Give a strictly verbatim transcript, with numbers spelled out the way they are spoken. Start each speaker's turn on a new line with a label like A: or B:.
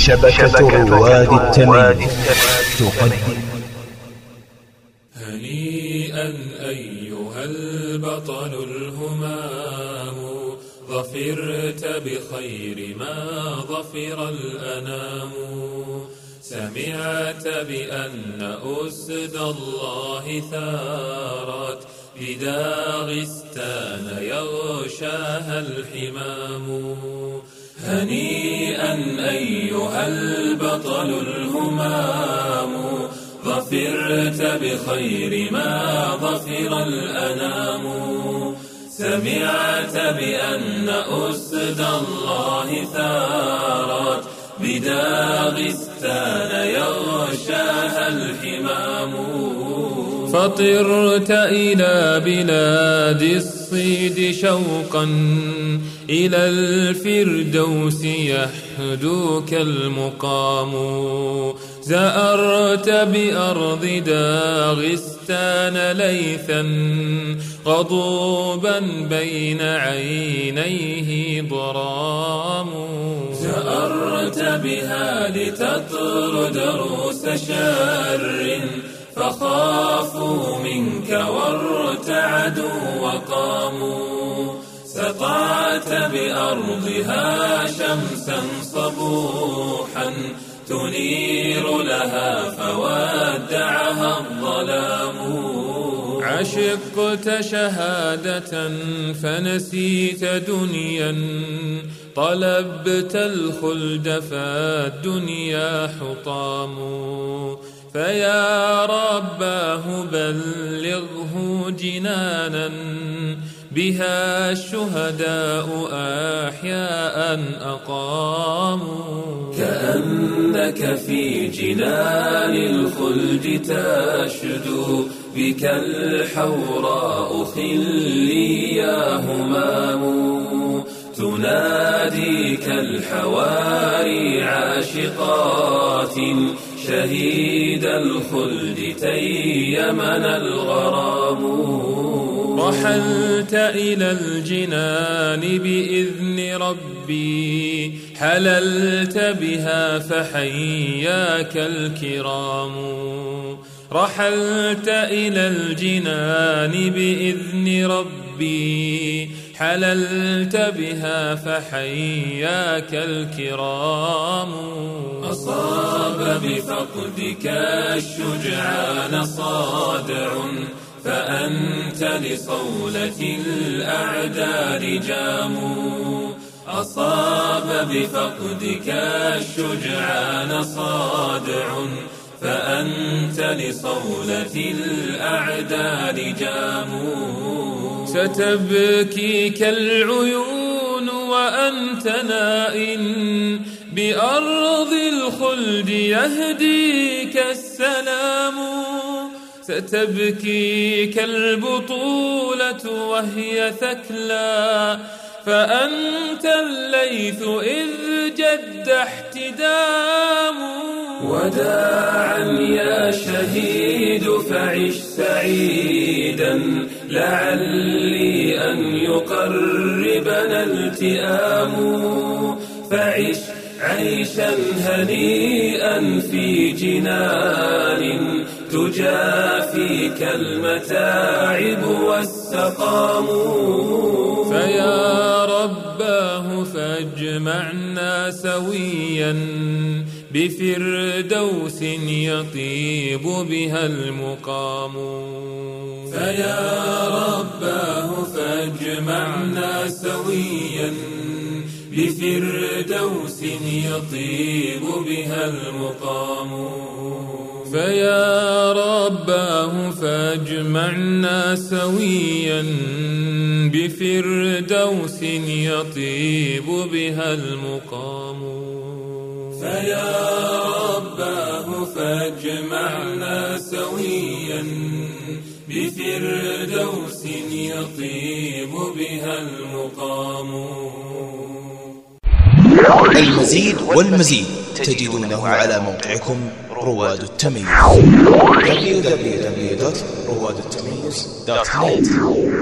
A: شبكة رواد التمييز تقدم.
B: هنيئا أيها البطل الهمام، ظفرت بخير ما ظفر الأنام. سمعت بأن أسد الله ثارت بداغستان يغشاها الحمام. هنيئا أيها البطل الهمام، ظفرت بخير ما ظفر الأنام. سمعت بأن أسد الله ثارت بداغستان يغشاها الحمام. فطرت إلى بلاد الصيد شوقا، إلى الفردوس يحدوك المقام. زأرت بأرض داغستان ليثا، غضوبا بين عينيه ضرام. زأرت بها لتطرد روس شر، فخافوا منك وارتعدوا وقاموا. سطعت بأرضها شمسا صبوحا، تنير لها فودعها الظلام. عشقت شهادة فنسيت دنيا، طلبت الخلد فالدنيا حطام. فيا رباه بلغه جنانا، بها الشهداء أحياء أقاموا. كأنك في جنان الخلد تشدو، بك الحوراء خلي يا همام. تناديك الحواري عاشقات، شهيد الخلد تيمن الغرام. رحلت إلى الجنان بإذن ربي، حللت بها فحياك الكرام. رحلت إلى الجنان بإذن ربي، حللت بها فحياك الكرام. أصاب بفقدك الشجعان صادع، فأنت لصولة الأعداء لجام. أصاب بفقدك الشجعان صادع، فأنت لصولة الأعداء لجام. ستبكيك العيون وأنت نائم، بأرض الخلد يهديك السلام. ستبكيك البطولة وهي ثكلى، فأنت الليث إذ جد احتدام. وداعا يا شهيد فعش سعيدا، لعلي أن يقربنا التئام. فعش عيشا هنيئا في جنان، تجافيك المتاعب والسقام. فيا رباه فاجمعنا سويا، بفردوس يطيب بها المقام. فيا رباه فاجمعنا سويا، بفردوس يطيب بها المقام. فيا رباه فاجمعنا سويا، بفردوس يطيب بها المقام. فيا رباه فاجمعنا سويا، بفردوس يطيب بها المقام.
A: المزيد والمزيد تجدونه على موقعكم رواد التمييز دبليو دبليو دبليو دوت رواد التمييز دوت نت.